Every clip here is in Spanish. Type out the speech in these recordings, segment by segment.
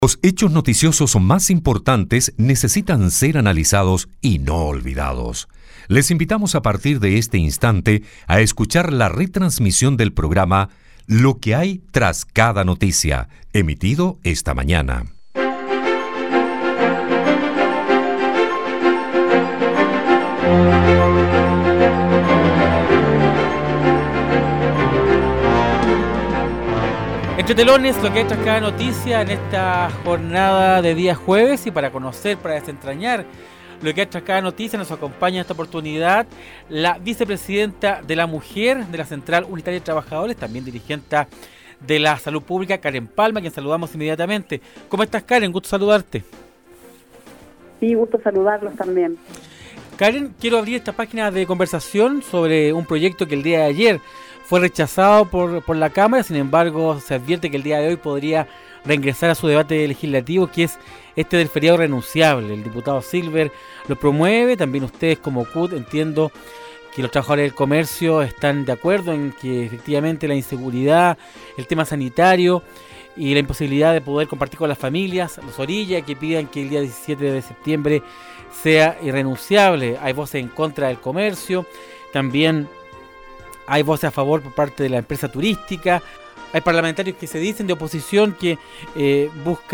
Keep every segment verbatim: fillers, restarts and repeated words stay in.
Los hechos noticiosos más importantes necesitan ser analizados y no olvidados. Les invitamos a partir de este instante a escuchar la retransmisión del programa Lo que hay tras cada noticia, emitido esta mañana. Entre telones, lo que hay tras cada noticia en esta jornada de día jueves, y para conocer, para desentrañar lo que hay tras cada noticia, nos acompaña en esta oportunidad la vicepresidenta de la Mujer de la Central Unitaria de Trabajadores, también dirigente de la Salud Pública, Karen Palma, quien saludamos inmediatamente. ¿Cómo estás, Karen? Gusto saludarte. Sí, gusto saludarlos también. Karen, quiero abrir esta página de conversación sobre un proyecto que el día de ayer fue rechazado por, por la Cámara. Sin embargo, se advierte que el día de hoy podría reingresar a su debate legislativo, que es este del feriado renunciable. El diputado Silver lo promueve, también ustedes como C U T, entiendo que los trabajadores del comercio están de acuerdo en que efectivamente la inseguridad, el tema sanitario y la imposibilidad de poder compartir con las familias, los orillas que pidan que el día diecisiete de septiembre sea irrenunciable. Hay voces en contra del comercio, también hay voces a favor por parte de la empresa turística, hay parlamentarios que se dicen de oposición que eh,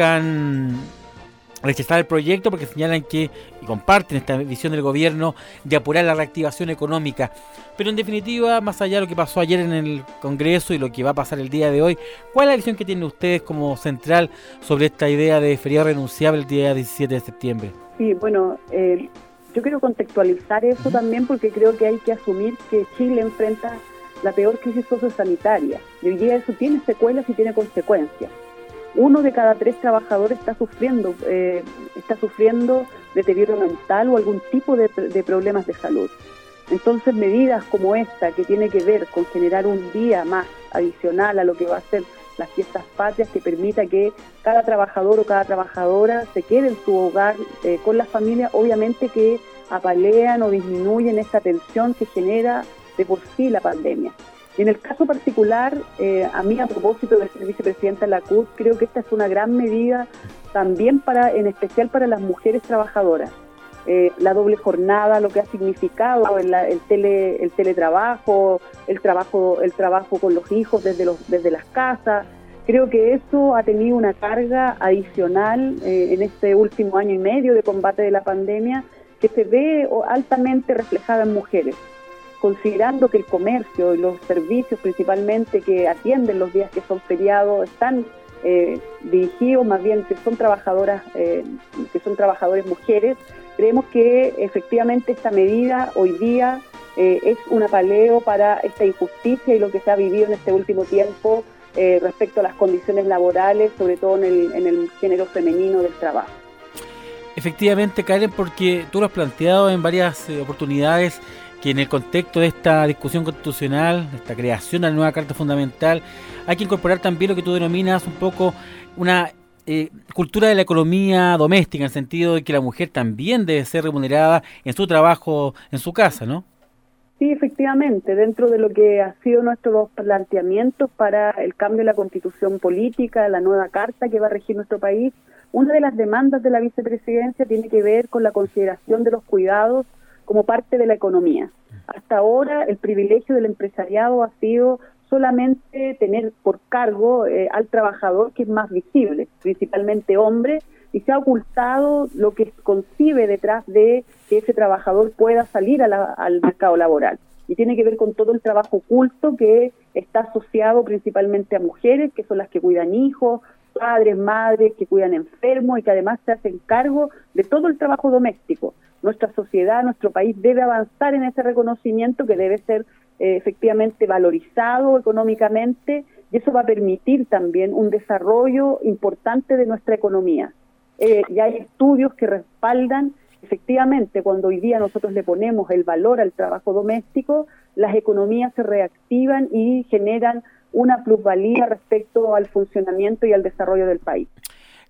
buscan rechazar el proyecto porque señalan que, y comparten esta visión del gobierno de apurar la reactivación económica. Pero en definitiva, más allá de lo que pasó ayer en el Congreso y lo que va a pasar el día de hoy, ¿cuál es la visión que tienen ustedes como central sobre esta idea de feriado renunciable el día diecisiete de septiembre? Sí, bueno, eh, yo quiero contextualizar eso uh-huh. también porque creo que hay que asumir que Chile enfrenta la peor crisis sociosanitaria y hoy día eso tiene secuelas y tiene consecuencias. Uno de cada tres trabajadores está sufriendo eh, está sufriendo deterioro mental o algún tipo de, de problemas de salud. Entonces, medidas como esta, que tiene que ver con generar un día más adicional a lo que va a ser las fiestas patrias, que permita que cada trabajador o cada trabajadora se quede en su hogar eh, con la familia, obviamente que apalean o disminuyen esta tensión que genera de por sí la pandemia. Y en el caso particular, eh, a mí a propósito de ser vicepresidenta de la C U T, creo que esta es una gran medida también para, en especial para las mujeres trabajadoras. Eh, la doble jornada, lo que ha significado el, el, tele, el teletrabajo, el trabajo, el trabajo con los hijos desde, los, desde las casas. Creo que eso ha tenido una carga adicional eh, en este último año y medio de combate de la pandemia que se ve altamente reflejada en mujeres. Considerando que el comercio y los servicios principalmente que atienden los días que son feriados están eh, dirigidos más bien que son trabajadoras, eh, que son trabajadores mujeres, creemos que efectivamente esta medida hoy día eh, es un apaleo para esta injusticia y lo que se ha vivido en este último tiempo eh, respecto a las condiciones laborales, sobre todo en el, en el género femenino del trabajo. Efectivamente, Karen, porque tú lo has planteado en varias eh, oportunidades, que en el contexto de esta discusión constitucional, de esta creación de la nueva Carta Fundamental, hay que incorporar también lo que tú denominas un poco una eh, cultura de la economía doméstica, en el sentido de que la mujer también debe ser remunerada en su trabajo, en su casa, ¿no? Sí, efectivamente, dentro de lo que ha sido nuestros planteamientos para el cambio de la Constitución política, la nueva Carta que va a regir nuestro país, una de las demandas de la vicepresidencia tiene que ver con la consideración de los cuidados como parte de la economía. Hasta ahora el privilegio del empresariado ha sido solamente tener por cargo eh, al trabajador que es más visible, principalmente hombre, y se ha ocultado lo que concibe detrás de que ese trabajador pueda salir a la, al mercado laboral. Y tiene que ver con todo el trabajo oculto que está asociado principalmente a mujeres, que son las que cuidan hijos, padres, madres, que cuidan enfermos y que además se hacen cargo de todo el trabajo doméstico. Nuestra sociedad, nuestro país debe avanzar en ese reconocimiento que debe ser eh, efectivamente valorizado económicamente, y eso va a permitir también un desarrollo importante de nuestra economía. Eh, ya hay estudios que respaldan efectivamente cuando hoy día nosotros le ponemos el valor al trabajo doméstico, las economías se reactivan y generan una plusvalía respecto al funcionamiento y al desarrollo del país.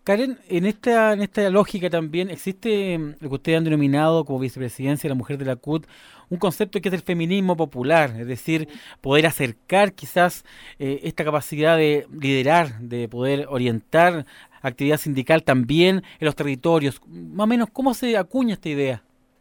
Karen, en esta en esta lógica también existe lo que ustedes han denominado como vicepresidencia de la mujer de la C U T, un concepto que es el feminismo popular, es decir, poder acercar quizás eh, esta capacidad de liderar, de poder orientar actividad sindical también en los territorios. Más o menos, ¿cómo se acuña esta idea?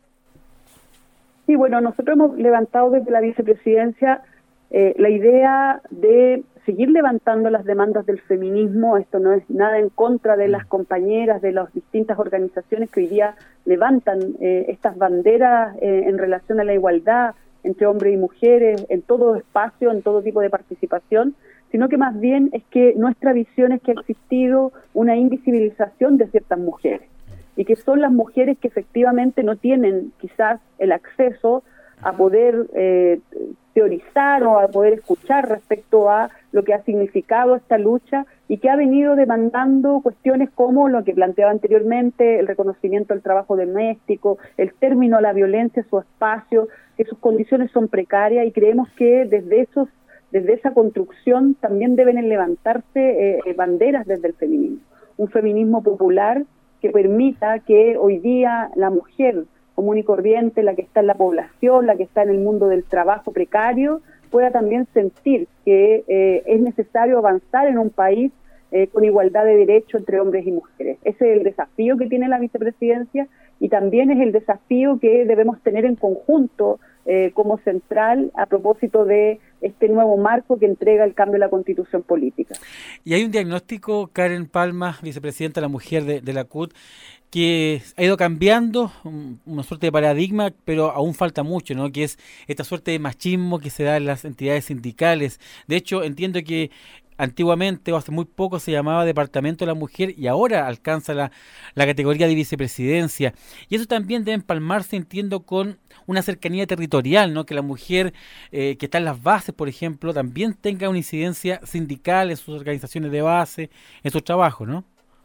Sí, bueno, nosotros hemos levantado desde la vicepresidencia eh, la idea de seguir levantando las demandas del feminismo. Esto no es nada en contra de las compañeras de las distintas organizaciones que hoy día levantan eh, estas banderas eh, en relación a la igualdad entre hombres y mujeres, en todo espacio, en todo tipo de participación, sino que más bien es que nuestra visión es que ha existido una invisibilización de ciertas mujeres, y que son las mujeres que efectivamente no tienen quizás el acceso a poder eh, teorizar o a poder escuchar respecto a lo que ha significado esta lucha, y que ha venido demandando cuestiones como lo que planteaba anteriormente, el reconocimiento del trabajo doméstico, el término a la violencia, su espacio, que sus condiciones son precarias, y creemos que desde esos desde esa construcción también deben levantarse eh, banderas desde el feminismo, un feminismo popular que permita que hoy día la mujer común y corriente, la que está en la población, la que está en el mundo del trabajo precario, pueda también sentir que eh, es necesario avanzar en un país eh, con igualdad de derechos entre hombres y mujeres. Ese es el desafío que tiene la vicepresidencia, y también es el desafío que debemos tener en conjunto eh, como central a propósito de este nuevo marco que entrega el cambio de la Constitución política. Y hay un diagnóstico, Karen Palma, vicepresidenta de la mujer de, de la C U T, que ha ido cambiando, una suerte de paradigma, pero aún falta mucho, ¿no? Que es esta suerte de machismo que se da en las entidades sindicales. De hecho, entiendo que antiguamente o hace muy poco se llamaba Departamento de la Mujer y ahora alcanza la, la categoría de vicepresidencia. Y eso también debe empalmarse, entiendo, con una cercanía territorial, ¿no? Que la mujer eh, que está en las bases, por ejemplo, también tenga una incidencia sindical en sus organizaciones de base, en su trabajo, ¿no?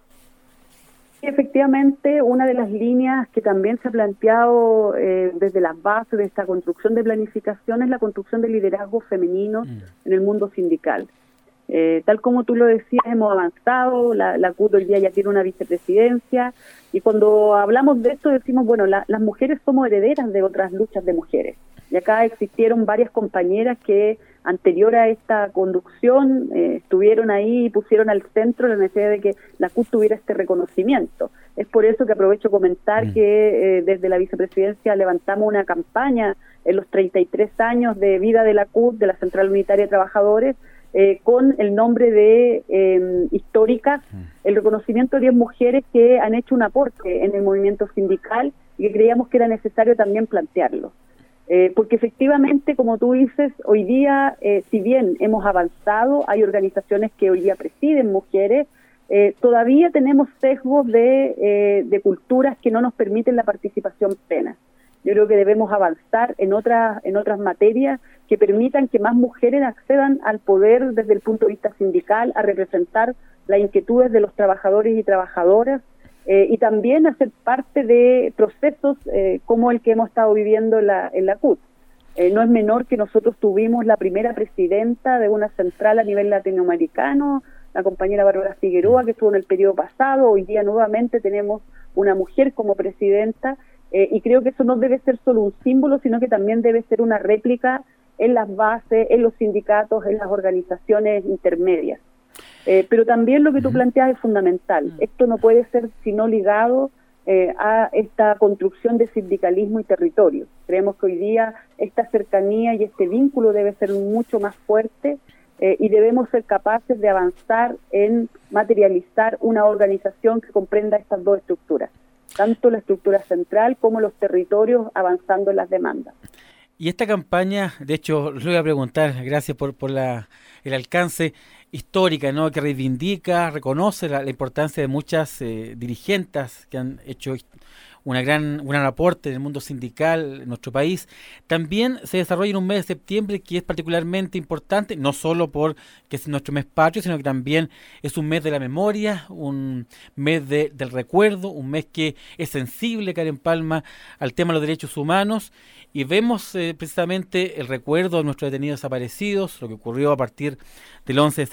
Efectivamente, una de las líneas que también se ha planteado eh, desde las bases de esta construcción de planificación es la construcción de liderazgo femenino mm. en el mundo sindical. Eh, tal como tú lo decías, hemos avanzado, la, la C U T hoy día ya tiene una vicepresidencia, y cuando hablamos de esto decimos, bueno, la, las mujeres somos herederas de otras luchas de mujeres, y acá existieron varias compañeras que anterior a esta conducción eh, estuvieron ahí y pusieron al centro la necesidad de que la C U T tuviera este reconocimiento. Es por eso que aprovecho comentar mm. que eh, desde la vicepresidencia levantamos una campaña en los treinta y tres años de vida de la C U T, de la Central Unitaria de Trabajadores, eh, con el nombre de eh, histórica, mm. el reconocimiento de diez mujeres que han hecho un aporte en el movimiento sindical y que creíamos que era necesario también plantearlo. Eh, porque efectivamente, como tú dices, hoy día, eh, si bien hemos avanzado, hay organizaciones que hoy día presiden mujeres, eh, todavía tenemos sesgos de, eh, de culturas que no nos permiten la participación plena. Yo creo que debemos avanzar en otras, en otras materias que permitan que más mujeres accedan al poder desde el punto de vista sindical, a representar las inquietudes de los trabajadores y trabajadoras, Eh, y también hacer parte de procesos eh, como el que hemos estado viviendo en la, en la C U T. Eh, no es menor que nosotros tuvimos la primera presidenta de una central a nivel latinoamericano, la compañera Bárbara Figueroa, que estuvo en el periodo pasado. Hoy día nuevamente tenemos una mujer como presidenta, eh, y creo que eso no debe ser solo un símbolo, sino que también debe ser una réplica en las bases, en los sindicatos, en las organizaciones intermedias. Eh, pero también lo que tú planteas es fundamental. Esto no puede ser sino ligado eh, a esta construcción de sindicalismo y territorio. Creemos que hoy día esta cercanía y este vínculo debe ser mucho más fuerte, eh, y debemos ser capaces de avanzar en materializar una organización que comprenda estas dos estructuras, tanto la estructura central como los territorios, avanzando en las demandas. Y esta campaña, de hecho, le voy a preguntar, gracias por, por la, el alcance histórica, ¿no? Que reivindica, reconoce la, la importancia de muchas eh, dirigentes que han hecho una gran, un gran aporte en el mundo sindical en nuestro país. También se desarrolla en un mes de septiembre que es particularmente importante, no solo porque es nuestro mes patrio, sino que también es un mes de la memoria, un mes de, del recuerdo, un mes que es sensible, Karen Palma, al tema de los derechos humanos. Y vemos eh, precisamente el recuerdo de nuestros detenidos desaparecidos, lo que ocurrió a partir del once de septiembre.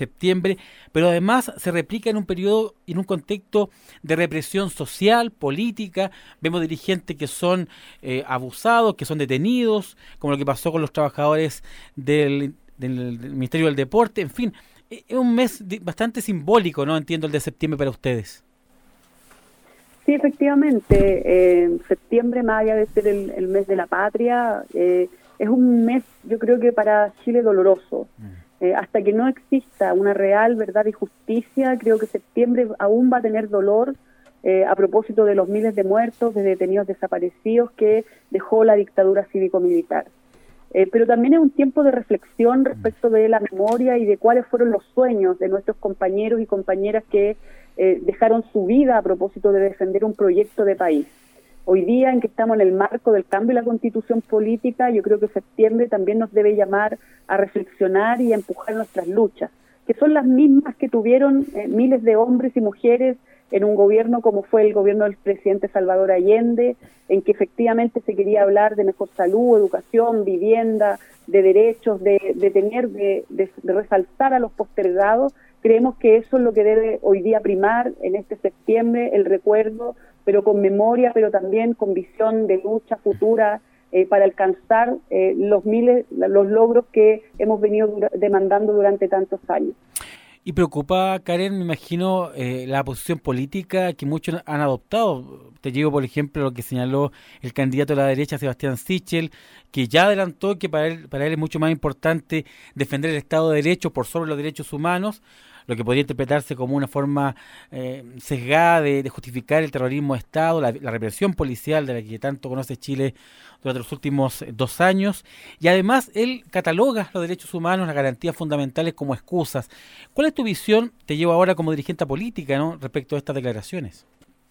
septiembre, pero además se replica en un periodo, en un contexto de represión social, política. Vemos dirigentes que son eh, abusados, que son detenidos, como lo que pasó con los trabajadores del, del, del Ministerio del Deporte. En fin, es un mes bastante simbólico, ¿no? Entiendo, el de septiembre para ustedes. Sí, efectivamente, eh, septiembre, más allá de ser el, el mes de la patria, eh, es un mes, yo creo que para Chile doloroso. Eh, hasta que no exista una real verdad y justicia, creo que septiembre aún va a tener dolor eh, a propósito de los miles de muertos, de detenidos desaparecidos que dejó la dictadura cívico-militar. Eh, pero también es un tiempo de reflexión respecto de la memoria y de cuáles fueron los sueños de nuestros compañeros y compañeras que eh, dejaron su vida a propósito de defender un proyecto de país. Hoy día, en que estamos en el marco del cambio de la constitución política, yo creo que septiembre también nos debe llamar a reflexionar y a empujar nuestras luchas, que son las mismas que tuvieron eh, miles de hombres y mujeres en un gobierno como fue el gobierno del presidente Salvador Allende, en que efectivamente se quería hablar de mejor salud, educación, vivienda, de derechos, de, de tener, de, de, de resaltar a los postergados. Creemos que eso es lo que debe hoy día primar en este septiembre, el recuerdo, pero con memoria, pero también con visión de lucha futura eh, para alcanzar eh, los miles, los logros que hemos venido dura- demandando durante tantos años. Y preocupa, Karen, me imagino, eh, la posición política que muchos han adoptado. Te llevo, por ejemplo, lo que señaló el candidato de la derecha, Sebastián Sichel, que ya adelantó que para él, para él es mucho más importante defender el Estado de Derecho por sobre los derechos humanos, lo que podría interpretarse como una forma eh, sesgada de, de justificar el terrorismo de Estado, la, la represión policial de la que tanto conoce Chile durante los últimos dos años. Y además él cataloga los derechos humanos, las garantías fundamentales como excusas. ¿Cuál es tu visión, te llevo ahora como dirigente política, ¿no?, respecto a estas declaraciones?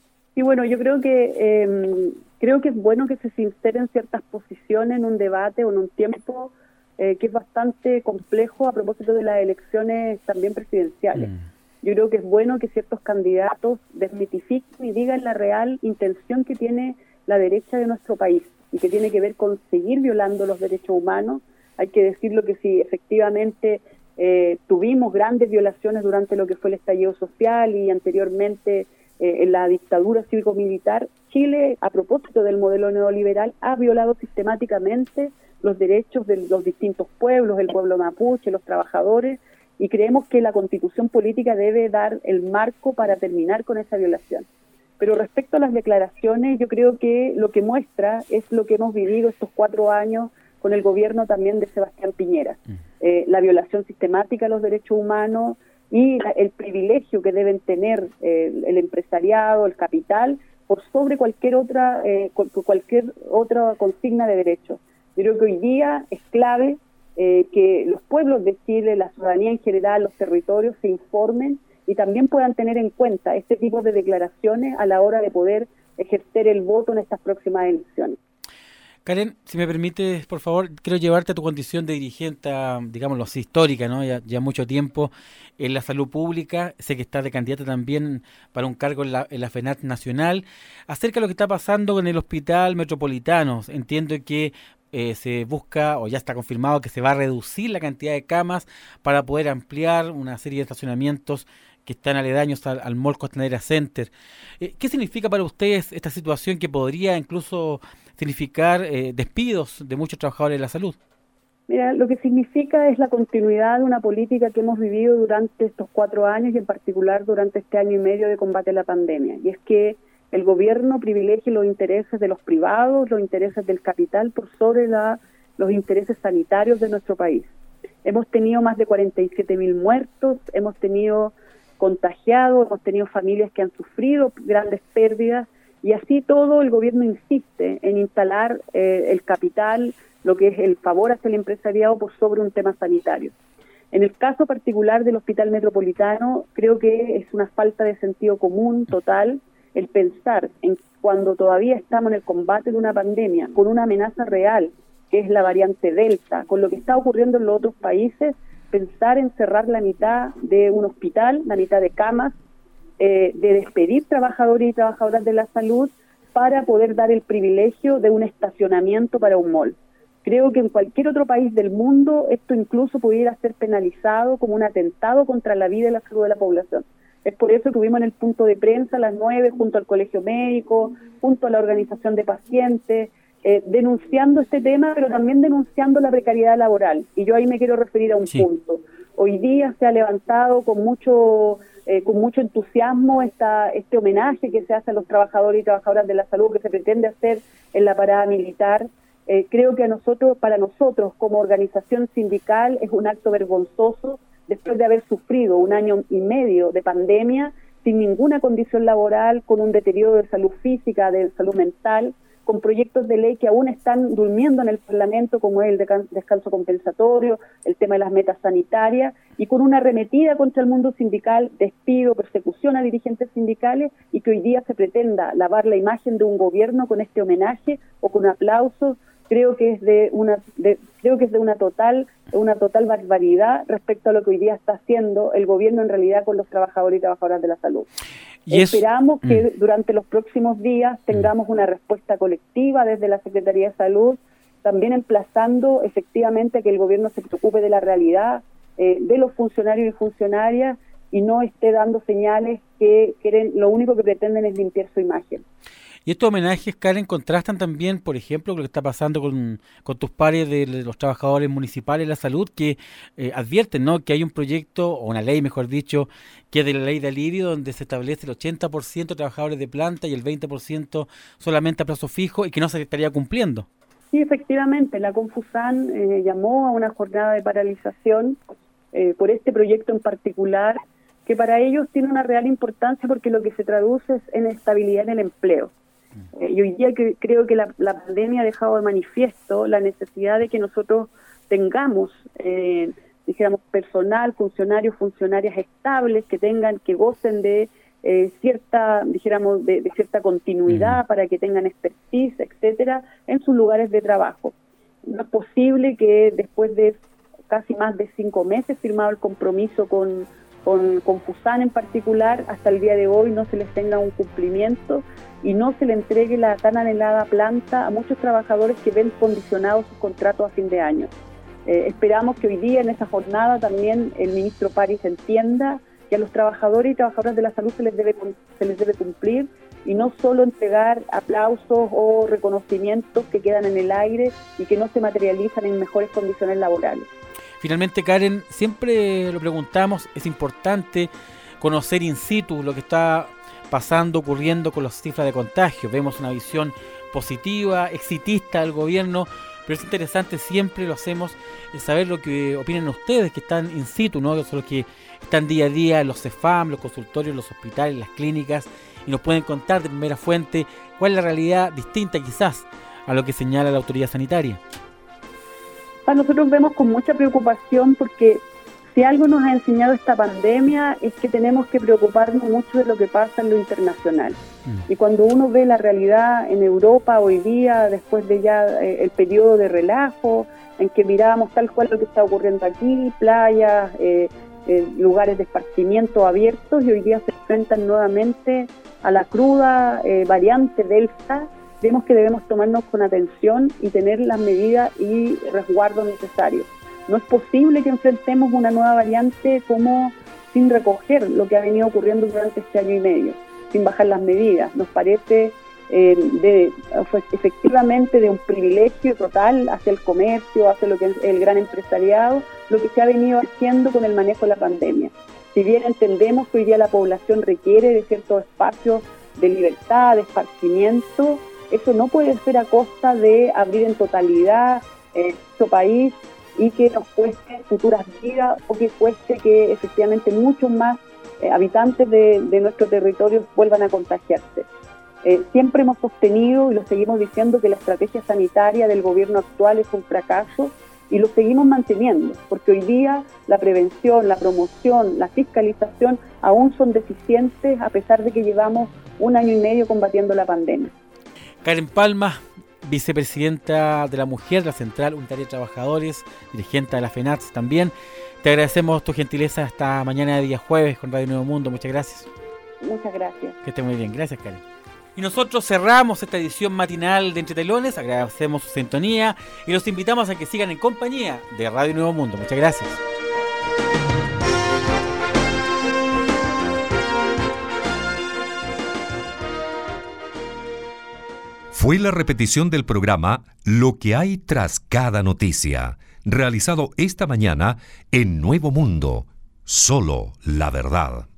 Y bueno, yo creo que eh, creo que es bueno que se sinceren ciertas posiciones en un debate o en un tiempo eh, que es bastante complejo a propósito de las elecciones también presidenciales. Mm. Yo creo que es bueno que ciertos candidatos desmitifiquen y digan la real intención que tiene la derecha de nuestro país y que tiene que ver con seguir violando los derechos humanos. Hay que decirlo que si efectivamente eh, tuvimos grandes violaciones durante lo que fue el estallido social y anteriormente eh, en la dictadura cívico-militar, Chile, a propósito del modelo neoliberal, ha violado sistemáticamente los derechos de los distintos pueblos, el pueblo mapuche, los trabajadores, y creemos que la constitución política debe dar el marco para terminar con esa violación. Pero respecto a las declaraciones, yo creo que lo que muestra es lo que hemos vivido estos cuatro años con el gobierno también de Sebastián Piñera. Eh, la violación sistemática de los derechos humanos y la, el privilegio que deben tener eh, el empresariado, el capital, por sobre cualquier otra, eh, cualquier otra consigna de derechos. Yo creo que hoy día es clave eh, que los pueblos de Chile, la ciudadanía en general, los territorios se informen y también puedan tener en cuenta este tipo de declaraciones a la hora de poder ejercer el voto en estas próximas elecciones. Karen, si me permites, por favor, quiero llevarte a tu condición de dirigente, digámoslo así, histórica, ¿no? Ya, ya mucho tiempo en la salud pública. Sé que estás de candidata también para un cargo en la, en la FENAT nacional. Acerca de lo que está pasando con el Hospital Metropolitano, entiendo que eh, se busca, o ya está confirmado, que se va a reducir la cantidad de camas para poder ampliar una serie de estacionamientos que están aledaños al, al Mall Costanera Center. Eh, ¿Qué significa para ustedes esta situación que podría incluso significar eh, despidos de muchos trabajadores de la salud? Mira, lo que significa es la continuidad de una política que hemos vivido durante estos cuatro años y en particular durante este año y medio de combate a la pandemia. Y es que el gobierno privilegia los intereses de los privados, los intereses del capital por sobre la, los intereses sanitarios de nuestro país. Hemos tenido más de cuarenta y siete mil muertos, hemos tenido contagiados, hemos tenido familias que han sufrido grandes pérdidas y así todo el gobierno insiste en instalar eh, el capital, lo que es el favor hacia el empresariado por sobre un tema sanitario. En el caso particular del Hospital Metropolitano, creo que es una falta de sentido común total el pensar en cuando todavía estamos en el combate de una pandemia, con una amenaza real, que es la variante Delta, con lo que está ocurriendo en los otros países, pensar en cerrar la mitad de un hospital, la mitad de camas, eh, de despedir trabajadores y trabajadoras de la salud para poder dar el privilegio de un estacionamiento para un mall. Creo que en cualquier otro país del mundo esto incluso pudiera ser penalizado como un atentado contra la vida y la salud de la población. Es por eso que vimos en el punto de prensa a las nueve, junto al Colegio Médico, junto a la Organización de Pacientes, eh, denunciando este tema, pero también denunciando la precariedad laboral. Y yo ahí me quiero referir a un sí. punto. Hoy día se ha levantado con mucho eh, con mucho entusiasmo esta, este homenaje que se hace a los trabajadores y trabajadoras de la salud, que se pretende hacer en la parada militar. Eh, creo que a nosotros, para nosotros como organización sindical es un acto vergonzoso después de haber sufrido un año y medio de pandemia sin ninguna condición laboral, con un deterioro de salud física, de salud mental, con proyectos de ley que aún están durmiendo en el Parlamento, como es el descanso compensatorio, el tema de las metas sanitarias, y con una arremetida contra el mundo sindical, despido, persecución a dirigentes sindicales, y que hoy día se pretenda lavar la imagen de un gobierno con este homenaje o con aplausos. Creo que es de una de, creo que es de una total una total barbaridad respecto a lo que hoy día está haciendo el gobierno en realidad con los trabajadores y trabajadoras de la salud. Y Esperamos es... que mm. durante los próximos días tengamos una respuesta colectiva desde la Secretaría de Salud, también emplazando efectivamente que el gobierno se preocupe de la realidad eh, de los funcionarios y funcionarias y no esté dando señales que quieren, lo único que pretenden es limpiar su imagen. Y estos homenajes, Karen, contrastan también, por ejemplo, con lo que está pasando con, con tus pares de los trabajadores municipales de la salud, que eh, advierten, ¿no?, que hay un proyecto, o una ley, mejor dicho, que es de la ley de alivio, donde se establece el ochenta por ciento de trabajadores de planta y el veinte por ciento solamente a plazo fijo, y que no se estaría cumpliendo. Sí, efectivamente, la Confusan eh, llamó a una jornada de paralización eh, por este proyecto en particular, que para ellos tiene una real importancia porque lo que se traduce es en estabilidad en el empleo. Eh, y hoy día que creo que la, la pandemia ha dejado de manifiesto la necesidad de que nosotros tengamos, eh, dijéramos, personal, funcionarios, funcionarias estables, que tengan, que gocen de eh, cierta, dijéramos, de, de cierta continuidad, uh-huh. para que tengan expertise, etcétera, en sus lugares de trabajo. No es posible que después de casi más de cinco meses firmado el compromiso con Con, con Fusan en particular, hasta el día de hoy no se les tenga un cumplimiento y no se le entregue la tan anhelada planta a muchos trabajadores que ven condicionados sus contratos a fin de año. Eh, esperamos que hoy día en esa jornada también el ministro París entienda que a los trabajadores y trabajadoras de la salud se les debe, se les debe cumplir y no solo entregar aplausos o reconocimientos que quedan en el aire y que no se materializan en mejores condiciones laborales. Finalmente, Karen, siempre lo preguntamos, es importante conocer in situ lo que está pasando, ocurriendo con las cifras de contagio. Vemos una visión positiva, exitista del gobierno, pero es interesante, siempre lo hacemos, saber lo que opinan ustedes que están in situ, ¿no? Son los que están día a día en los CEFAM, los consultorios, los hospitales, las clínicas, y nos pueden contar de primera fuente cuál es la realidad distinta quizás a lo que señala la autoridad sanitaria. Nosotros vemos con mucha preocupación porque si algo nos ha enseñado esta pandemia es que tenemos que preocuparnos mucho de lo que pasa en lo internacional. Mm. Y cuando uno ve la realidad en Europa hoy día, después de ya eh, el periodo de relajo, en que mirábamos tal cual lo que está ocurriendo aquí, playas, eh, eh, lugares de esparcimiento abiertos, y hoy día se enfrentan nuevamente a la cruda eh, variante Delta, vemos que debemos tomarnos con atención y tener las medidas y resguardos necesarios. No es posible que enfrentemos una nueva variante como sin recoger lo que ha venido ocurriendo durante este año y medio, sin bajar las medidas. Nos parece eh, de, efectivamente de un privilegio total hacia el comercio, hacia lo que es el gran empresariado, lo que se ha venido haciendo con el manejo de la pandemia. Si bien entendemos que hoy día la población requiere de ciertos espacios de libertad, de esparcimiento, eso no puede ser a costa de abrir en totalidad eh, nuestro país y que nos cueste futuras vidas o que cueste que efectivamente muchos más eh, habitantes de, de nuestro territorio vuelvan a contagiarse. Eh, siempre hemos sostenido y lo seguimos diciendo que la estrategia sanitaria del gobierno actual es un fracaso y lo seguimos manteniendo, porque hoy día la prevención, la promoción, la fiscalización aún son deficientes a pesar de que llevamos un año y medio combatiendo la pandemia. Karen Palma, vicepresidenta de la Mujer, de la Central Unitaria de Trabajadores, dirigente de la FENATS también. Te agradecemos tu gentileza hasta mañana de día jueves con Radio Nuevo Mundo. Muchas gracias. Muchas gracias. Que esté muy bien. Gracias, Karen. Y nosotros cerramos esta edición matinal de Entre Telones, agradecemos su sintonía y los invitamos a que sigan en compañía de Radio Nuevo Mundo. Muchas gracias. Fue la repetición del programa Lo que hay tras cada noticia, realizado esta mañana en Nuevo Mundo, solo la verdad.